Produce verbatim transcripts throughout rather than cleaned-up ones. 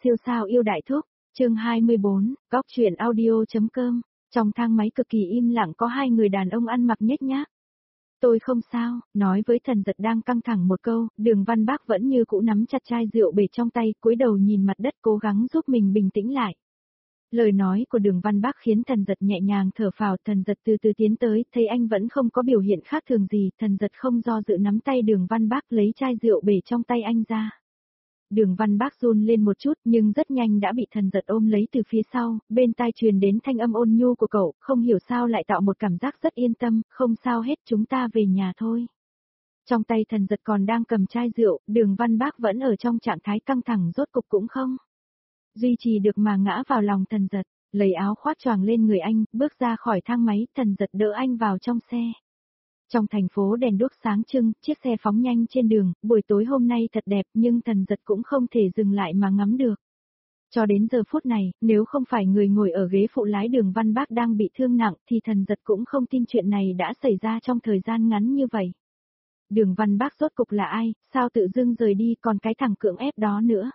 siêu sao yêu đại thúc, chương hai mươi bốn, góc truyện audio.com, trong thang máy cực kỳ im lặng có hai người đàn ông ăn mặc nhếch nhác. Tôi không sao, nói với Thần Giật đang căng thẳng một câu, Đường Văn Bác vẫn như cũ nắm chặt chai rượu bể trong tay, cúi đầu nhìn mặt đất cố gắng giúp mình bình tĩnh lại. Lời nói của Đường Văn Bác khiến Thần Giật nhẹ nhàng thở phào, Thần Giật từ từ tiến tới, thấy anh vẫn không có biểu hiện khác thường gì, Thần Giật không do dự nắm tay Đường Văn Bác lấy chai rượu bể trong tay anh ra. Đường Văn Bác run lên một chút nhưng rất nhanh đã bị Thần Giật ôm lấy từ phía sau, bên tai truyền đến thanh âm ôn nhu của cậu, không hiểu sao lại tạo một cảm giác rất yên tâm, không sao hết, chúng ta về nhà thôi. Trong tay Thần Giật còn đang cầm chai rượu, Đường Văn Bác vẫn ở trong trạng thái căng thẳng, rốt cục cũng không duy trì được mà ngã vào lòng Thần Giật, lấy áo khoác choàng lên người anh, bước ra khỏi thang máy, Thần Giật đỡ anh vào trong xe. Trong thành phố đèn đuốc sáng trưng, chiếc xe phóng nhanh trên đường, buổi tối hôm nay thật đẹp nhưng Thần Giật cũng không thể dừng lại mà ngắm được. Cho đến giờ phút này, nếu không phải người ngồi ở ghế phụ lái Đường Văn Bác đang bị thương nặng thì Thần Giật cũng không tin chuyện này đã xảy ra trong thời gian ngắn như vậy. Đường Văn Bác rốt cục là ai, sao tự dưng rời đi, còn cái thằng cưỡng ép đó nữa.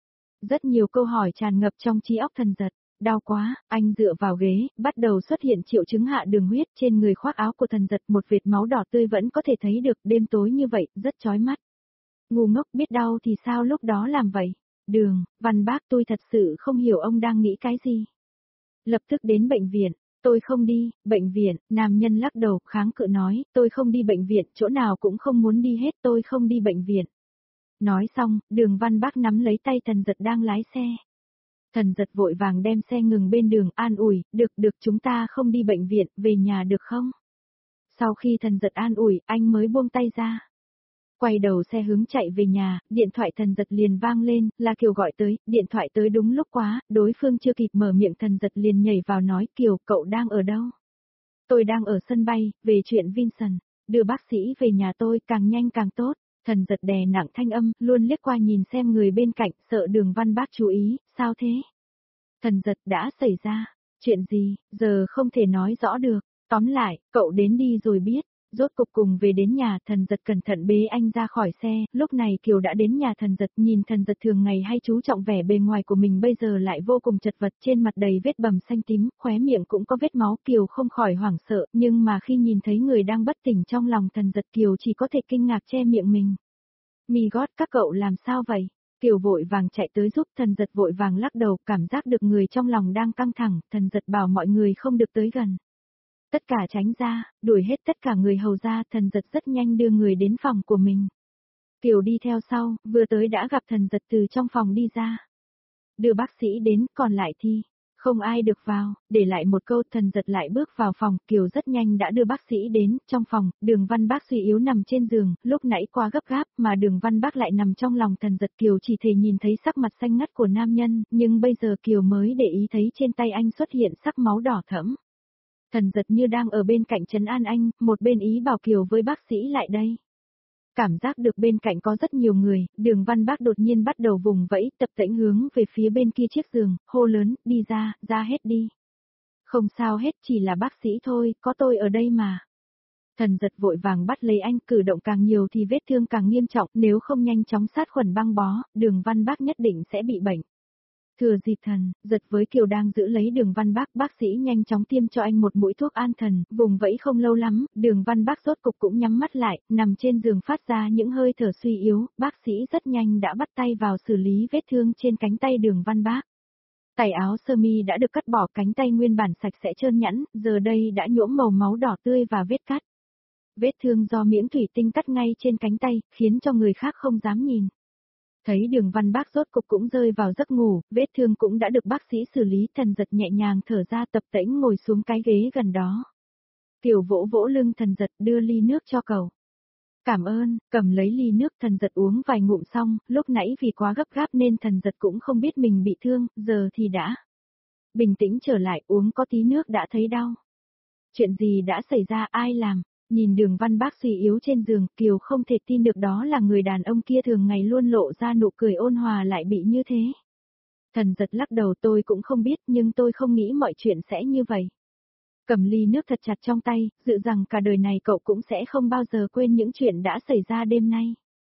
Rất nhiều câu hỏi tràn ngập trong trí óc Thần Giật. Đau quá, anh dựa vào ghế, bắt đầu xuất hiện triệu chứng hạ đường huyết, trên người khoác áo của Thần Giật một vệt máu đỏ tươi vẫn có thể thấy được, đêm tối như vậy, rất chói mắt. Ngu ngốc, biết đau thì sao lúc đó làm vậy? Đường, Văn Bác, tôi thật sự không hiểu ông đang nghĩ cái gì. Lập tức đến bệnh viện, tôi không đi, bệnh viện, nam nhân lắc đầu, kháng cự nói, tôi không đi bệnh viện, chỗ nào cũng không muốn đi hết, tôi không đi bệnh viện. Nói xong, Đường Văn Bác nắm lấy tay Thần Giật đang lái xe. Thần Giật vội vàng đem xe ngừng bên đường, an ủi, được được chúng ta không đi bệnh viện, về nhà được không? Sau khi Thần Giật an ủi, anh mới buông tay ra. Quay đầu xe hướng chạy về nhà, điện thoại Thần Giật liền vang lên, là Kiều gọi tới, điện thoại tới đúng lúc quá, đối phương chưa kịp mở miệng Thần Giật liền nhảy vào nói, Kiều, cậu đang ở đâu? Tôi đang ở sân bay, về chuyện Vincent, đưa bác sĩ về nhà tôi, càng nhanh càng tốt. Thần Giật đè nặng thanh âm, luôn liếc qua nhìn xem người bên cạnh, sợ Đường Văn Bác chú ý, sao thế? Thần Giật, đã xảy ra, chuyện gì, giờ không thể nói rõ được, tóm lại, cậu đến đi rồi biết. Rốt cục cùng về đến nhà, Thần Giật cẩn thận bế anh ra khỏi xe, lúc này Kiều đã đến nhà Thần Giật, nhìn Thần Giật thường ngày hay chú trọng vẻ bề ngoài của mình bây giờ lại vô cùng chật vật, trên mặt đầy vết bầm xanh tím, khóe miệng cũng có vết máu, Kiều không khỏi hoảng sợ, nhưng mà khi nhìn thấy người đang bất tỉnh trong lòng Thần Giật, Kiều chỉ có thể kinh ngạc che miệng mình. Mi gót, các cậu làm sao vậy? Kiều vội vàng chạy tới giúp, Thần Giật vội vàng lắc đầu, cảm giác được người trong lòng đang căng thẳng, Thần Giật bảo mọi người không được tới gần. Tất cả tránh ra, đuổi hết tất cả người hầu ra, Thần Giật rất nhanh đưa người đến phòng của mình. Kiều đi theo sau, vừa tới đã gặp Thần Giật từ trong phòng đi ra. Đưa bác sĩ đến, còn lại thì không ai được vào, để lại một câu, Thần Giật lại bước vào phòng, Kiều rất nhanh đã đưa bác sĩ đến, trong phòng, Đường Văn Bác suy yếu nằm trên giường, lúc nãy qua gấp gáp, mà Đường Văn Bác lại nằm trong lòng Thần Giật, Kiều chỉ thể nhìn thấy sắc mặt xanh ngắt của nam nhân, nhưng bây giờ Kiều mới để ý thấy trên tay anh xuất hiện sắc máu đỏ thẫm. Thần Giật như đang ở bên cạnh trấn an anh, một bên ý bảo Kiều với bác sĩ lại đây. Cảm giác được bên cạnh có rất nhiều người, Đường Văn Bác đột nhiên bắt đầu vùng vẫy, tập tễnh hướng về phía bên kia chiếc giường, hô lớn, đi ra, ra hết đi. Không sao hết, chỉ là bác sĩ thôi, có tôi ở đây mà. Thần Giật vội vàng bắt lấy anh, cử động càng nhiều thì vết thương càng nghiêm trọng, nếu không nhanh chóng sát khuẩn băng bó, Đường Văn Bác nhất định sẽ bị bệnh. Thừa dịp Thần Giật với Kiều đang giữ lấy Đường Văn Bác, bác sĩ nhanh chóng tiêm cho anh một mũi thuốc an thần, vùng vẫy không lâu lắm, Đường Văn Bác rốt cục cũng nhắm mắt lại, nằm trên giường phát ra những hơi thở suy yếu, bác sĩ rất nhanh đã bắt tay vào xử lý vết thương trên cánh tay Đường Văn Bác. Tay áo sơ mi đã được cắt bỏ, cánh tay nguyên bản sạch sẽ trơn nhẵn, giờ đây đã nhuộm màu máu đỏ tươi và vết cắt. Vết thương do miếng thủy tinh cắt ngay trên cánh tay, khiến cho người khác không dám nhìn. Thấy Đường Văn Bác rốt cục cũng rơi vào giấc ngủ, vết thương cũng đã được bác sĩ xử lý, Thần Giật nhẹ nhàng thở ra, tập tễnh ngồi xuống cái ghế gần đó. Kiều vỗ vỗ lưng Thần Giật, đưa ly nước cho cậu. Cảm ơn, cầm lấy ly nước, Thần Giật uống vài ngụm xong, lúc nãy vì quá gấp gáp nên Thần Giật cũng không biết mình bị thương, giờ thì đã bình tĩnh trở lại, uống có tí nước đã thấy đau. Chuyện gì đã xảy ra, ai làm? Nhìn Đường Văn Bác suy yếu trên giường, Kiều không thể tin được đó là người đàn ông kia thường ngày luôn lộ ra nụ cười ôn hòa lại bị như thế. Thần Giật lắc đầu, tôi cũng không biết nhưng tôi không nghĩ mọi chuyện sẽ như vậy. Cầm ly nước thật chặt trong tay, dự rằng cả đời này cậu cũng sẽ không bao giờ quên những chuyện đã xảy ra đêm nay.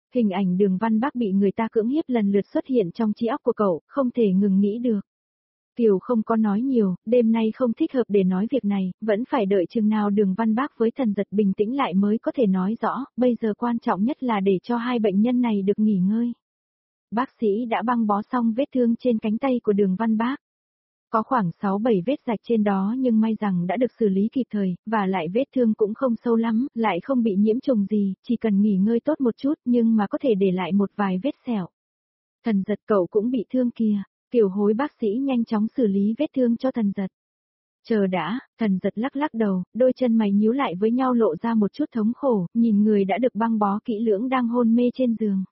Hình ảnh Đường Văn Bác bị người ta cưỡng hiếp lần lượt xuất hiện trong trí óc của cậu, không thể ngừng nghĩ được. Kiều không có nói nhiều, đêm nay không thích hợp để nói việc này, vẫn phải đợi chừng nào Đường Văn Bác với Thần Giật bình tĩnh lại mới có thể nói rõ, bây giờ quan trọng nhất là để cho hai bệnh nhân này được nghỉ ngơi. Bác sĩ đã băng bó xong vết thương trên cánh tay của Đường Văn Bác. Có khoảng sáu bảy vết rạch trên đó nhưng may rằng đã được xử lý kịp thời, và lại vết thương cũng không sâu lắm, lại không bị nhiễm trùng gì, chỉ cần nghỉ ngơi tốt một chút nhưng mà có thể để lại một vài vết sẹo. Thần Giật cậu cũng bị thương kìa, Kiều hối bác sĩ nhanh chóng xử lý vết thương cho Thần Giật. Chờ đã, Thần Giật lắc lắc đầu, đôi chân mày nhíu lại với nhau lộ ra một chút thống khổ, nhìn người đã được băng bó kỹ lưỡng đang hôn mê trên giường.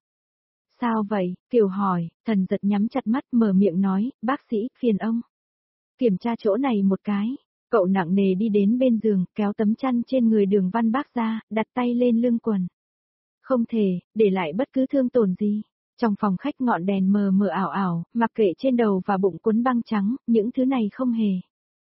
Sao vậy? Kiều hỏi, Thần Giật nhắm chặt mắt mở miệng nói, bác sĩ, phiền ông. Kiểm tra chỗ này một cái. Cậu nặng nề đi đến bên giường, kéo tấm chăn trên người Đường Văn Bác ra, đặt tay lên lưng quần. Không thể, để lại bất cứ thương tổn gì. Trong phòng khách ngọn đèn mờ mờ ảo ảo, mặc kệ trên đầu và bụng cuốn băng trắng, những thứ này không hề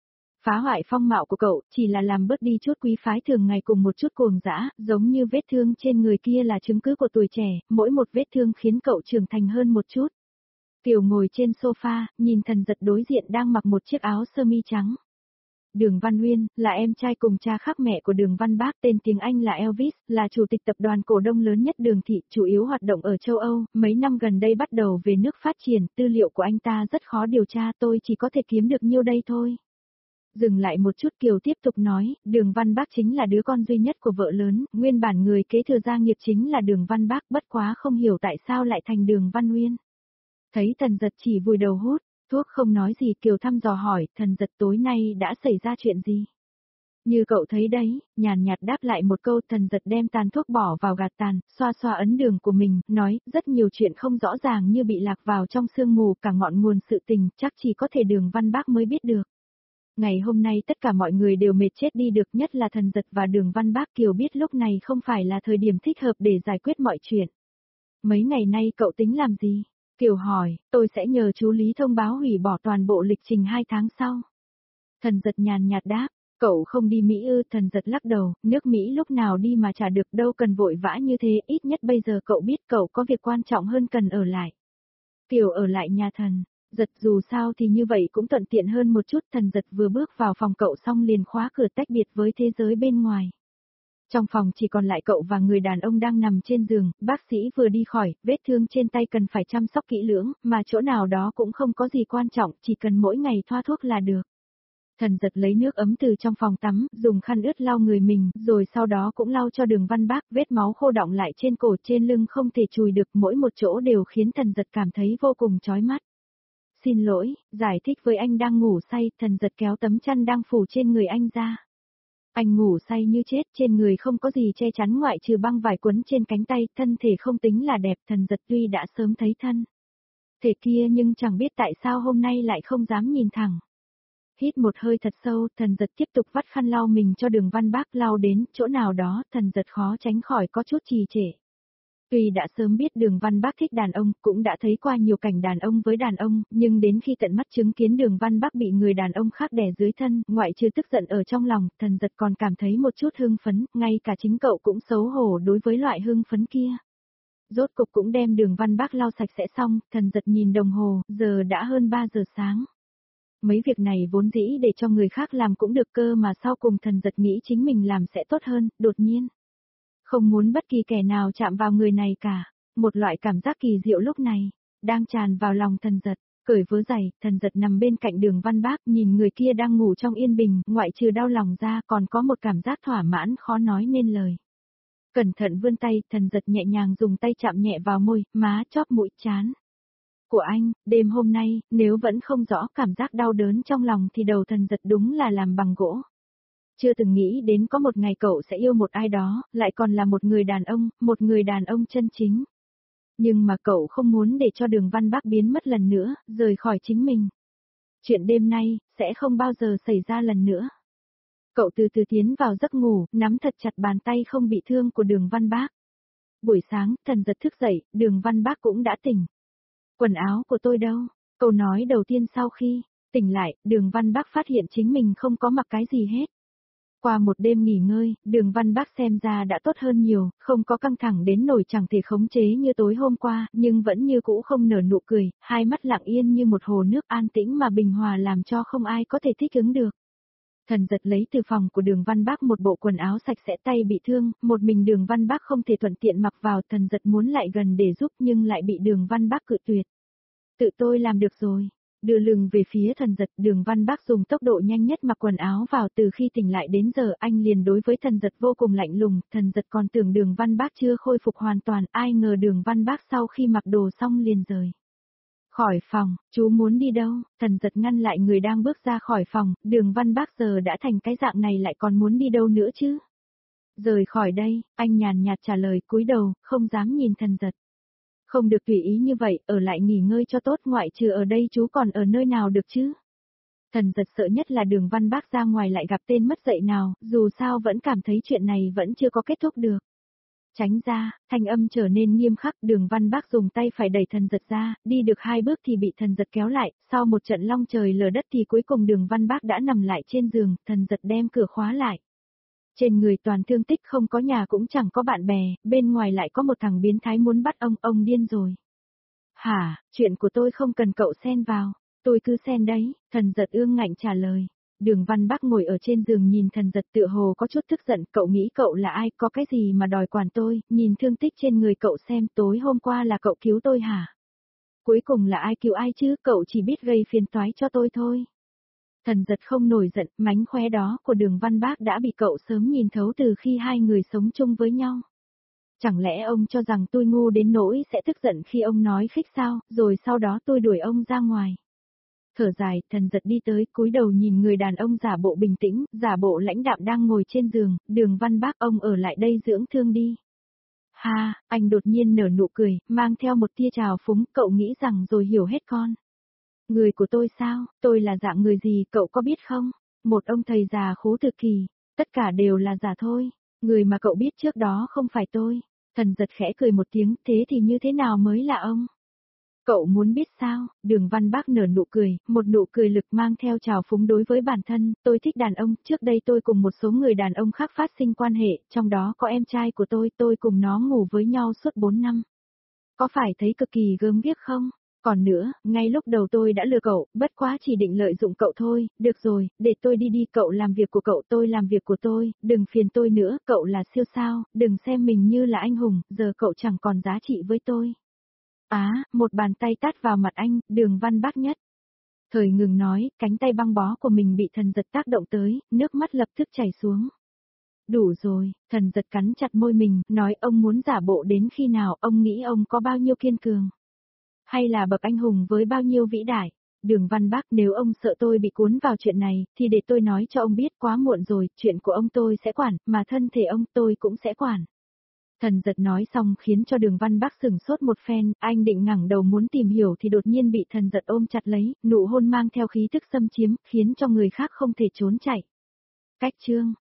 phá hoại phong mạo của cậu, chỉ là làm bớt đi chút quý phái thường ngày cùng một chút cuồng dã, giống như vết thương trên người kia là chứng cứ của tuổi trẻ, mỗi một vết thương khiến cậu trưởng thành hơn một chút. Kiều ngồi trên sofa, nhìn Thần Giật đối diện đang mặc một chiếc áo sơ mi trắng. Đường Văn Uyên, là em trai cùng cha khác mẹ của Đường Văn Bác, tên tiếng Anh là Elvis, là chủ tịch tập đoàn cổ đông lớn nhất Đường Thị, chủ yếu hoạt động ở châu Âu, mấy năm gần đây bắt đầu về nước phát triển, tư liệu của anh ta rất khó điều tra, tôi chỉ có thể kiếm được nhiêu đây thôi. Dừng lại một chút Kiều tiếp tục nói, Đường Văn Bác chính là đứa con duy nhất của vợ lớn, nguyên bản người kế thừa gia nghiệp chính là Đường Văn Bác, bất quá không hiểu tại sao lại thành Đường Văn Uyên. Thấy Thần Giật chỉ vùi đầu hút, thuốc không nói gì Kiều thăm dò hỏi, Thần Giật tối nay đã xảy ra chuyện gì? Như cậu thấy đấy, nhàn nhạt đáp lại một câu. Thần Giật đem tàn thuốc bỏ vào gạt tàn, xoa xoa ấn đường của mình, nói, rất nhiều chuyện không rõ ràng như bị lạc vào trong sương mù, cả ngọn nguồn sự tình, chắc chỉ có thể Đường Văn Bác mới biết được. Ngày hôm nay tất cả mọi người đều mệt chết đi được, nhất là Thần Giật và Đường Văn Bác. Kiều biết lúc này không phải là thời điểm thích hợp để giải quyết mọi chuyện. Mấy ngày nay cậu tính làm gì? Kiều hỏi, tôi sẽ nhờ chú Lý thông báo hủy bỏ toàn bộ lịch trình hai tháng sau. Thần Giật nhàn nhạt đáp, cậu không đi Mỹ ư? Thần Giật lắc đầu, nước Mỹ lúc nào đi mà chả được, đâu cần vội vã như thế, ít nhất bây giờ cậu biết cậu có việc quan trọng hơn cần ở lại. Kiều ở lại nhà Thần Giật, dù sao thì như vậy cũng thuận tiện hơn một chút. Thần Giật vừa bước vào phòng cậu xong liền khóa cửa tách biệt với thế giới bên ngoài. Trong phòng chỉ còn lại cậu và người đàn ông đang nằm trên giường, bác sĩ vừa đi khỏi, vết thương trên tay cần phải chăm sóc kỹ lưỡng, mà chỗ nào đó cũng không có gì quan trọng, chỉ cần mỗi ngày thoa thuốc là được. Thần Giật lấy nước ấm từ trong phòng tắm, dùng khăn ướt lau người mình, rồi sau đó cũng lau cho Đường Văn Bác, vết máu khô đọng lại trên cổ trên lưng không thể chùi được, mỗi một chỗ đều khiến Thần Giật cảm thấy vô cùng chói mắt. Xin lỗi, giải thích với anh đang ngủ say. Thần Giật kéo tấm chăn đang phủ trên người anh ra. Anh ngủ say như chết, trên người không có gì che chắn ngoại trừ băng vải quấn trên cánh tay, thân thể không tính là đẹp. Thần Giật tuy đã sớm thấy thân thể kia nhưng chẳng biết tại sao hôm nay lại không dám nhìn thẳng. Hít một hơi thật sâu, Thần Giật tiếp tục vắt khăn lau mình cho Đường Văn Bác, lau đến chỗ nào đó, Thần Giật khó tránh khỏi có chút trì trệ. Tuy đã sớm biết Đường Văn Bác thích đàn ông, cũng đã thấy qua nhiều cảnh đàn ông với đàn ông, nhưng đến khi tận mắt chứng kiến Đường Văn Bác bị người đàn ông khác đè dưới thân, ngoại trừ tức giận ở trong lòng, Thần Giật còn cảm thấy một chút hưng phấn, ngay cả chính cậu cũng xấu hổ đối với loại hưng phấn kia. Rốt cục cũng đem Đường Văn Bác lau sạch sẽ xong, Thần Giật nhìn đồng hồ, giờ đã hơn ba giờ sáng. Mấy việc này vốn dĩ để cho người khác làm cũng được cơ mà sau cùng Thần Giật nghĩ chính mình làm sẽ tốt hơn, đột nhiên. Không muốn bất kỳ kẻ nào chạm vào người này cả. Một loại cảm giác kỳ diệu lúc này đang tràn vào lòng Thần Giật. Cởi vớ giày, Thần Giật nằm bên cạnh Đường Văn Bác, nhìn người kia đang ngủ trong yên bình, ngoại trừ đau lòng ra còn có một cảm giác thỏa mãn khó nói nên lời. Cẩn thận vươn tay, Thần Giật nhẹ nhàng dùng tay chạm nhẹ vào môi, má, chóp mũi, trán của anh. Đêm hôm nay, nếu vẫn không rõ cảm giác đau đớn trong lòng thì đầu Thần Giật đúng là làm bằng gỗ. Chưa từng nghĩ đến có một ngày cậu sẽ yêu một ai đó, lại còn là một người đàn ông, một người đàn ông chân chính. Nhưng mà cậu không muốn để cho Đường Văn Bác biến mất lần nữa, rời khỏi chính mình. Chuyện đêm nay, sẽ không bao giờ xảy ra lần nữa. Cậu từ từ tiến vào giấc ngủ, nắm thật chặt bàn tay không bị thương của Đường Văn Bác. Buổi sáng, Thần Giật thức dậy, Đường Văn Bác cũng đã tỉnh. Quần áo của tôi đâu? Câu nói đầu tiên sau khi tỉnh lại, Đường Văn Bác phát hiện chính mình không có mặc cái gì hết. Qua một đêm nghỉ ngơi, Đường Văn Bác xem ra đã tốt hơn nhiều, không có căng thẳng đến nổi chẳng thể khống chế như tối hôm qua, nhưng vẫn như cũ không nở nụ cười, hai mắt lặng yên như một hồ nước an tĩnh mà bình hòa làm cho không ai có thể thích ứng được. Thần giật lấy từ phòng của Đường Văn Bác một bộ quần áo sạch sẽ, tay bị thương, một mình Đường Văn Bác không thể thuận tiện mặc vào, thần giật muốn lại gần để giúp nhưng lại bị Đường Văn Bác cự tuyệt. Tự tôi làm được rồi. Đưa lưng về phía thần giật, Đường Văn Bác dùng tốc độ nhanh nhất mặc quần áo vào, từ khi tỉnh lại đến giờ anh liền đối với thần giật vô cùng lạnh lùng, thần giật còn tưởng Đường Văn Bác chưa khôi phục hoàn toàn, ai ngờ Đường Văn Bác sau khi mặc đồ xong liền rời khỏi phòng. Chú muốn đi đâu? Thần giật ngăn lại người đang bước ra khỏi phòng, Đường Văn Bác giờ đã thành cái dạng này lại còn muốn đi đâu nữa chứ? Rời khỏi đây, anh nhàn nhạt trả lời, cúi đầu, không dám nhìn thần giật. Không được tùy ý như vậy, ở lại nghỉ ngơi cho tốt, ngoại trừ ở đây chú còn ở nơi nào được chứ? Thần giật sợ nhất là Đường Văn Bác ra ngoài lại gặp tên mất dạy nào, dù sao vẫn cảm thấy chuyện này vẫn chưa có kết thúc được. Tránh ra, thanh âm trở nên nghiêm khắc, Đường Văn Bác dùng tay phải đẩy thần giật ra, đi được hai bước thì bị thần giật kéo lại, sau một trận long trời lở đất thì cuối cùng Đường Văn Bác đã nằm lại trên giường, thần giật đem cửa khóa lại. Trên người toàn thương tích, không có nhà cũng chẳng có bạn bè, bên ngoài lại có một thằng biến thái muốn bắt ông, ông điên rồi. Hả, chuyện của tôi không cần cậu xen vào, tôi cứ xen đấy, thần giật ương ngạnh trả lời. Đường Văn Bác ngồi ở trên giường nhìn thần giật tựa hồ có chút tức giận, cậu nghĩ cậu là ai, có cái gì mà đòi quản tôi, nhìn thương tích trên người cậu xem, tối hôm qua là cậu cứu tôi hả? Cuối cùng là ai cứu ai chứ, cậu chỉ biết gây phiền toái cho tôi thôi. Thần giật không nổi giận, mánh khóe đó của Đường Văn Bác đã bị cậu sớm nhìn thấu từ khi hai người sống chung với nhau. Chẳng lẽ ông cho rằng tôi ngu đến nỗi sẽ tức giận khi ông nói khích sao, rồi sau đó tôi đuổi ông ra ngoài. Thở dài, thần giật đi tới, cúi đầu nhìn người đàn ông giả bộ bình tĩnh, giả bộ lãnh đạm đang ngồi trên giường, Đường Văn Bác, ông ở lại đây dưỡng thương đi. Ha, anh đột nhiên nở nụ cười, mang theo một tia trào phúng, cậu nghĩ rằng rồi hiểu hết con. Người của tôi sao, tôi là dạng người gì, cậu có biết không? Một ông thầy già khố tự kỳ, tất cả đều là giả thôi, người mà cậu biết trước đó không phải tôi. Thần giật khẽ cười một tiếng, thế thì như thế nào mới là ông? Cậu muốn biết sao? Đường Văn Bác nở nụ cười, một nụ cười lực mang theo trào phúng đối với bản thân, tôi thích đàn ông, trước đây tôi cùng một số người đàn ông khác phát sinh quan hệ, trong đó có em trai của tôi, tôi cùng nó ngủ với nhau suốt bốn năm. Có phải thấy cực kỳ gớm ghiếc không? Còn nữa, ngay lúc đầu tôi đã lừa cậu, bất quá chỉ định lợi dụng cậu thôi, được rồi, để tôi đi đi, cậu làm việc của cậu, tôi làm việc của tôi, đừng phiền tôi nữa, cậu là siêu sao, đừng xem mình như là anh hùng, giờ cậu chẳng còn giá trị với tôi. Á, à, một bàn tay tát vào mặt anh, Đường Văn Bác nhất. Thời ngừng nói, cánh tay băng bó của mình bị thần giật tác động tới, nước mắt lập tức chảy xuống. Đủ rồi, thần giật cắn chặt môi mình, nói ông muốn giả bộ đến khi nào, ông nghĩ ông có bao nhiêu kiên cường. Hay là bậc anh hùng với bao nhiêu vĩ đại. Đường Văn Bác, nếu ông sợ tôi bị cuốn vào chuyện này, thì để tôi nói cho ông biết, quá muộn rồi, chuyện của ông tôi sẽ quản, mà thân thể ông tôi cũng sẽ quản. Thần giật nói xong khiến cho Đường Văn Bác sửng sốt một phen, anh định ngẩng đầu muốn tìm hiểu thì đột nhiên bị thần giật ôm chặt lấy, nụ hôn mang theo khí tức xâm chiếm, khiến cho người khác không thể trốn chạy. Cách chương